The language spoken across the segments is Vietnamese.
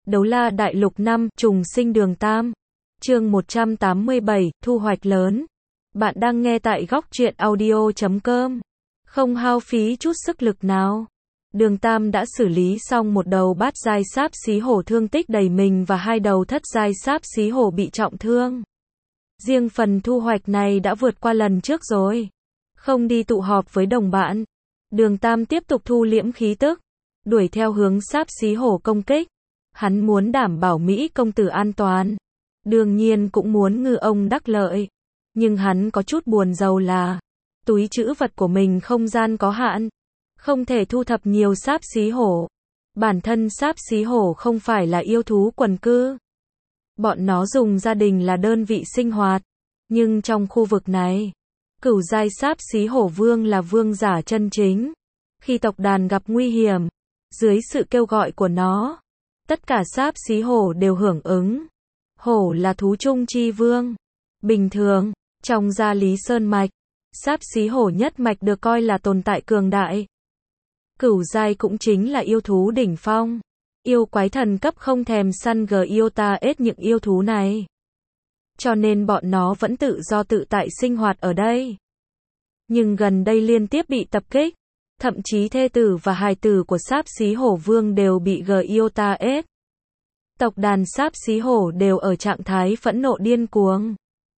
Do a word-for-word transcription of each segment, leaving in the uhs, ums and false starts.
Đấu la đại lục năm, trùng sinh đường Tam. Chương một trăm tám mươi bảy, thu hoạch lớn. Bạn đang nghe tại góc truyện audio chấm com. Không hao phí chút sức lực nào. Đường Tam đã xử lý xong một đầu bát giai sáp xí hổ thương tích đầy mình và hai đầu thất giai sáp xí hổ bị trọng thương. Riêng phần thu hoạch này đã vượt qua lần trước rồi. Không đi tụ họp với đồng bạn. Đường Tam tiếp tục thu liễm khí tức, đuổi theo hướng sáp xí hổ công kích. Hắn muốn đảm bảo Mỹ công tử an toàn. Đương nhiên cũng muốn ngư ông đắc lợi. Nhưng hắn có chút buồn rầu là túi trữ vật của mình không gian có hạn. Không thể thu thập nhiều sáp xí hổ. Bản thân sáp xí hổ không phải là yêu thú quần cư. Bọn nó dùng gia đình là đơn vị sinh hoạt. Nhưng trong khu vực này, cửu giai sáp xí hổ vương là vương giả chân chính. Khi tộc đàn gặp nguy hiểm, dưới sự kêu gọi của nó, tất cả sáp xí hổ đều hưởng ứng. Hổ là thú chung chi vương. Bình thường, trong gia lý sơn mạch, sáp xí hổ nhất mạch được coi là tồn tại cường đại. Cửu giai cũng chính là yêu thú đỉnh phong. Yêu quái thần cấp không thèm săn gờ yêu ta ết những yêu thú này. Cho nên bọn nó vẫn tự do tự tại sinh hoạt ở đây. Nhưng gần đây liên tiếp bị tập kích. Thậm chí thê tử và hài tử của sáp xí hổ vương đều bị gờ yêu ta ết. Tộc đàn sáp xí hổ đều ở trạng thái phẫn nộ điên cuồng.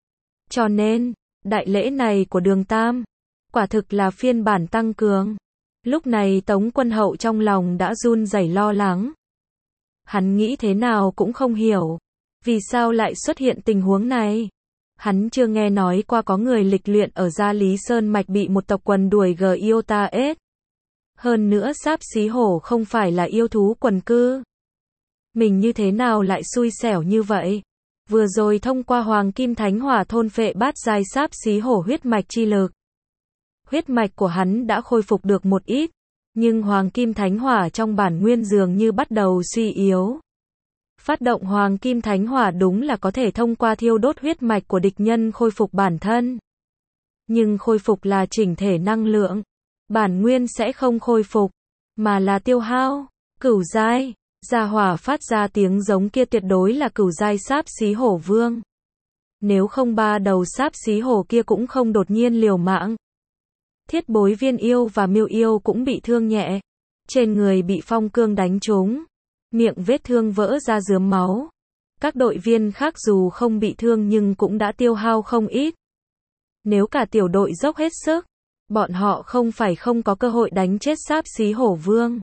Cho nên, đại lễ này của đường Tam, quả thực là phiên bản tăng cường. Lúc này Tống Quân Hậu trong lòng đã run rẩy lo lắng. Hắn nghĩ thế nào cũng không hiểu. Vì sao lại xuất hiện tình huống này? Hắn chưa nghe nói qua có người lịch luyện ở Gia Lý Sơn Mạch bị một tộc quần đuổi gờ yêu ta ết. Hơn nữa sáp xí hổ không phải là yêu thú quần cư. Mình như thế nào lại xui xẻo như vậy? Vừa rồi thông qua Hoàng Kim Thánh Hỏa thôn phệ bát giai sáp xí hổ huyết mạch chi lực. Huyết mạch của hắn đã khôi phục được một ít, nhưng Hoàng Kim Thánh Hỏa trong bản nguyên dường như bắt đầu suy yếu. Phát động Hoàng Kim Thánh Hỏa đúng là có thể thông qua thiêu đốt huyết mạch của địch nhân khôi phục bản thân. Nhưng khôi phục là chỉnh thể năng lượng. Bản nguyên sẽ không khôi phục, mà là tiêu hao. Cửu giai, gia hỏa phát ra tiếng giống kia tuyệt đối là cửu giai sáp xí hổ vương. Nếu không ba đầu sáp xí hổ kia cũng không đột nhiên liều mạng. Thiết Bối Viên yêu và Miêu yêu cũng bị thương nhẹ. Trên người bị phong cương đánh trúng. Miệng vết thương vỡ ra rớm máu. Các đội viên khác dù không bị thương nhưng cũng đã tiêu hao không ít. Nếu cả tiểu đội dốc hết sức, bọn họ không phải không có cơ hội đánh chết sáp xí hổ vương.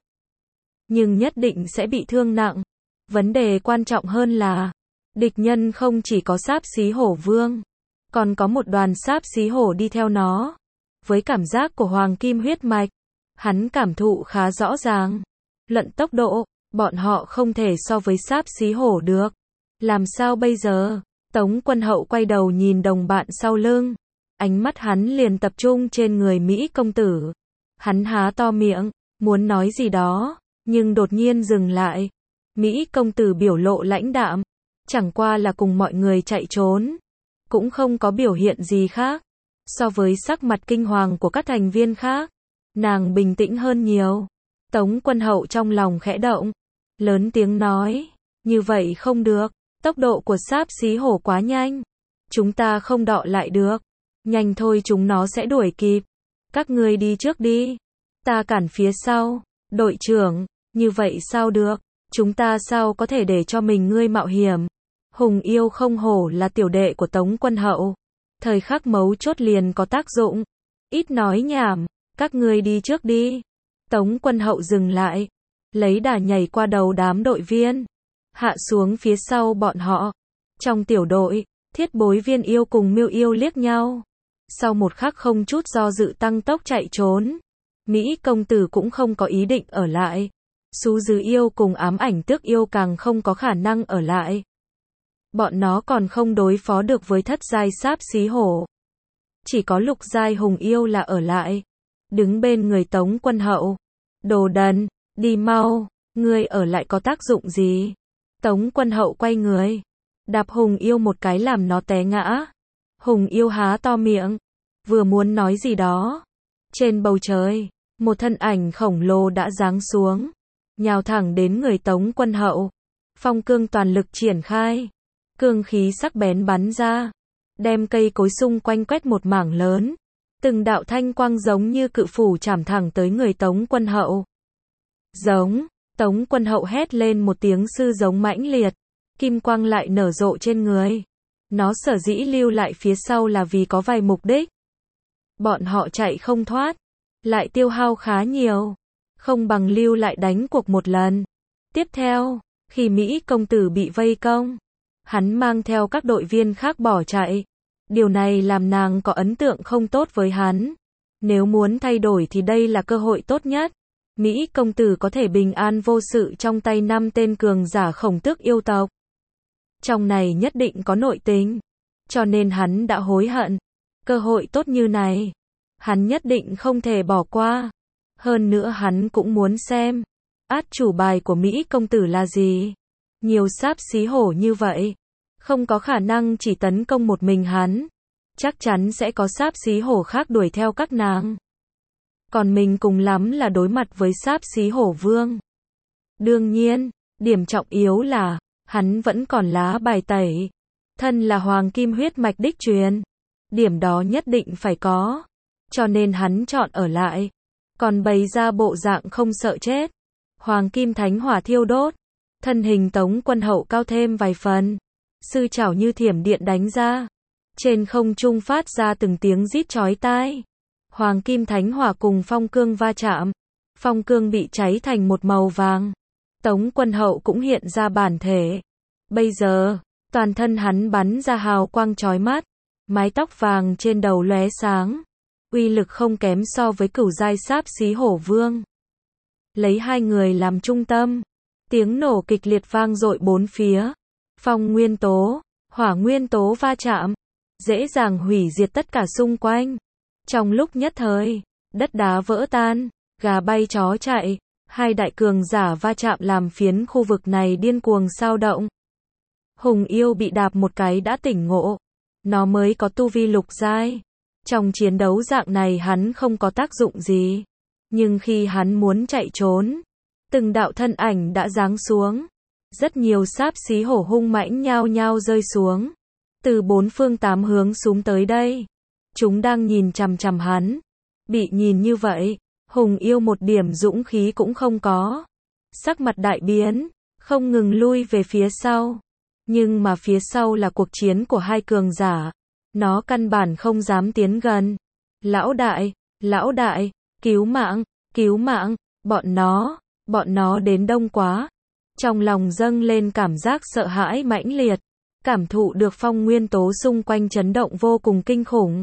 Nhưng nhất định sẽ bị thương nặng. Vấn đề quan trọng hơn là, địch nhân không chỉ có sáp xí hổ vương, còn có một đoàn sáp xí hổ đi theo nó. Với cảm giác của Hoàng Kim huyết mạch, hắn cảm thụ khá rõ ràng. Luận tốc độ, bọn họ không thể so với sáp xí hổ được. Làm sao bây giờ? Tống Quân Hậu quay đầu nhìn đồng bạn sau lưng. Ánh mắt hắn liền tập trung trên người Mỹ công tử. Hắn há to miệng, muốn nói gì đó, nhưng đột nhiên dừng lại. Mỹ công tử biểu lộ lãnh đạm, chẳng qua là cùng mọi người chạy trốn, cũng không có biểu hiện gì khác. So với sắc mặt kinh hoàng của các thành viên khác, nàng bình tĩnh hơn nhiều. Tống Quân Hậu trong lòng khẽ động, lớn tiếng nói, như vậy không được, tốc độ của sáp xí hổ quá nhanh, chúng ta không đọ lại được, nhanh thôi chúng nó sẽ đuổi kịp, các ngươi đi trước đi, ta cản phía sau. Đội trưởng, như vậy sao được, chúng ta sao có thể để cho mình ngươi mạo hiểm. Hùng yêu không hổ là tiểu đệ của Tống Quân Hậu, thời khắc mấu chốt liền có tác dụng. Ít nói nhảm, các ngươi đi trước đi. Tống Quân Hậu dừng lại, lấy đà nhảy qua đầu đám đội viên, hạ xuống phía sau bọn họ. Trong tiểu đội, Thiết Bối Viên yêu cùng Miêu yêu liếc nhau. Sau một khắc không chút do dự tăng tốc chạy trốn. Mỹ công tử cũng không có ý định ở lại. Sú Dư yêu cùng Ám Ảnh Tước yêu càng không có khả năng ở lại. Bọn nó còn không đối phó được với thất giai sáp xí hổ. Chỉ có lục giai hùng yêu là ở lại. Đứng bên người Tống Quân Hậu. Đồ đần, đi mau, ngươi ở lại có tác dụng gì? Tống Quân Hậu quay người, đạp hùng yêu một cái làm nó té ngã. Hùng yêu há to miệng, vừa muốn nói gì đó. Trên bầu trời, một thân ảnh khổng lồ đã giáng xuống, nhào thẳng đến người Tống Quân Hậu. phong cương toàn lực triển khai. Cương khí sắc bén bắn ra, đem cây cối xung quanh quét một mảng lớn. Từng đạo thanh quang giống như cự phủ chảm thẳng tới người Tống Quân Hậu. Giống, Tống Quân Hậu hét lên một tiếng sư giống mãnh liệt, kim quang lại nở rộ trên người. Nó sở dĩ lưu lại phía sau là vì có vài mục đích. Bọn họ chạy không thoát, lại tiêu hao khá nhiều, không bằng lưu lại đánh cuộc một lần. Tiếp theo, khi Mỹ công tử bị vây công, hắn mang theo các đội viên khác bỏ chạy. Điều này làm nàng có ấn tượng không tốt với hắn. Nếu muốn thay đổi thì đây là cơ hội tốt nhất. Mỹ công tử có thể bình an vô sự trong tay năm tên cường giả khổng tước yêu tộc. Trong này nhất định có nội tình, cho nên hắn đã hối hận. Cơ hội tốt như này, hắn nhất định không thể bỏ qua. Hơn nữa hắn cũng muốn xem, át chủ bài của Mỹ công tử là gì. Nhiều sáp xí hổ như vậy, không có khả năng chỉ tấn công một mình hắn. Chắc chắn sẽ có sáp xí hổ khác đuổi theo các nàng. Còn mình cùng lắm là đối mặt với sáp xí hổ vương. Đương nhiên, điểm trọng yếu là, hắn vẫn còn lá bài tẩy. Thân là hoàng kim huyết mạch đích truyền. Điểm đó nhất định phải có. Cho nên hắn chọn ở lại. Còn bày ra bộ dạng không sợ chết. Hoàng kim thánh hỏa thiêu đốt. Thân hình Tống Quân Hậu cao thêm vài phần. Sư chảo như thiểm điện đánh ra. Trên không trung phát ra từng tiếng rít chói tai. Hoàng kim thánh hỏa cùng phong cương va chạm. Phong cương bị cháy thành một màu vàng. Tống Quân Hậu cũng hiện ra bản thể. Bây giờ, toàn thân hắn bắn ra hào quang chói mắt. Mái tóc vàng trên đầu lóe sáng. Uy lực không kém so với cửu giai sáp xí hổ vương. Lấy hai người làm trung tâm. Tiếng nổ kịch liệt vang dội bốn phía. Phong nguyên tố, hỏa nguyên tố va chạm. Dễ dàng hủy diệt tất cả xung quanh. Trong lúc nhất thời, đất đá vỡ tan, gà bay chó chạy. Hai đại cường giả va chạm làm phiến khu vực này điên cuồng sao động. Hùng yêu bị đạp một cái đã tỉnh ngộ. Nó mới có tu vi lục giai. Trong chiến đấu dạng này hắn không có tác dụng gì. Nhưng khi hắn muốn chạy trốn, từng đạo thân ảnh đã giáng xuống. Rất nhiều sáp xí hổ hung mãnh nhao nhao rơi xuống. Từ bốn phương tám hướng xuống tới đây. Chúng đang nhìn chằm chằm hắn. Bị nhìn như vậy, Hùng yêu một điểm dũng khí cũng không có. Sắc mặt đại biến, không ngừng lui về phía sau. Nhưng mà phía sau là cuộc chiến của hai cường giả. Nó căn bản không dám tiến gần. Lão đại, lão đại, cứu mạng, cứu mạng, bọn nó, bọn nó đến đông quá. Trong lòng dâng lên cảm giác sợ hãi mãnh liệt. Cảm thụ được phong nguyên tố xung quanh chấn động vô cùng kinh khủng.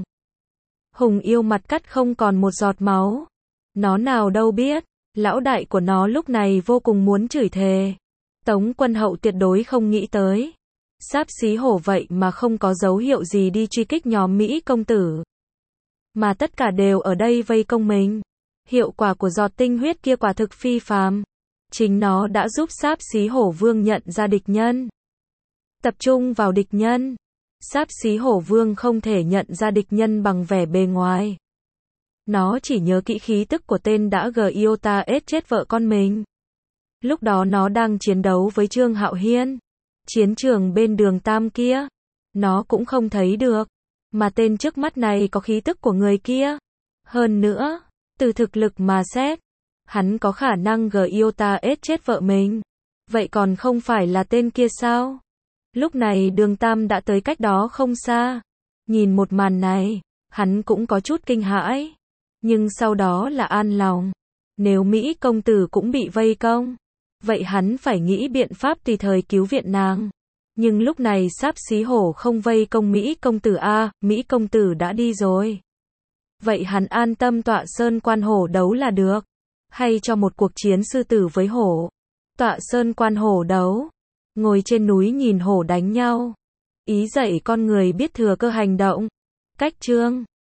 Hùng yêu mặt cắt không còn một giọt máu. Nó nào đâu biết, lão đại của nó lúc này vô cùng muốn chửi thề. Tống Quân Hậu tuyệt đối không nghĩ tới. Sáp xí hổ vậy mà không có dấu hiệu gì đi truy kích nhóm Mỹ công tử. Mà tất cả đều ở đây vây công mình. Hiệu quả của giọt tinh huyết kia quả thực phi phàm. Chính nó đã giúp sáp xí hổ vương nhận ra địch nhân. Tập trung vào địch nhân. Sáp xí hổ vương không thể nhận ra địch nhân bằng vẻ bề ngoài. Nó chỉ nhớ kỹ khí tức của tên đã gờ Iota ết chết vợ con mình. Lúc đó nó đang chiến đấu với Trương Hạo Hiên. Chiến trường bên đường Tam kia. Nó cũng không thấy được. Mà tên trước mắt này có khí tức của người kia. Hơn nữa, từ thực lực mà xét, hắn có khả năng gờ Iota ết chết vợ mình. Vậy còn không phải là tên kia sao? Lúc này đường Tam đã tới cách đó không xa. Nhìn một màn này, hắn cũng có chút kinh hãi. Nhưng sau đó là an lòng. Nếu Mỹ công tử cũng bị vây công, vậy hắn phải nghĩ biện pháp tùy thời cứu viện nàng. Nhưng lúc này sáp xí hổ không vây công Mỹ công tử a, Mỹ công tử đã đi rồi. Vậy hắn an tâm tọa sơn quan hổ đấu là được. Hay cho một cuộc chiến sư tử với hổ. Tọa sơn quan hổ đấu. Ngồi trên núi nhìn hổ đánh nhau. Ý dạy con người biết thừa cơ hành động. Cách chương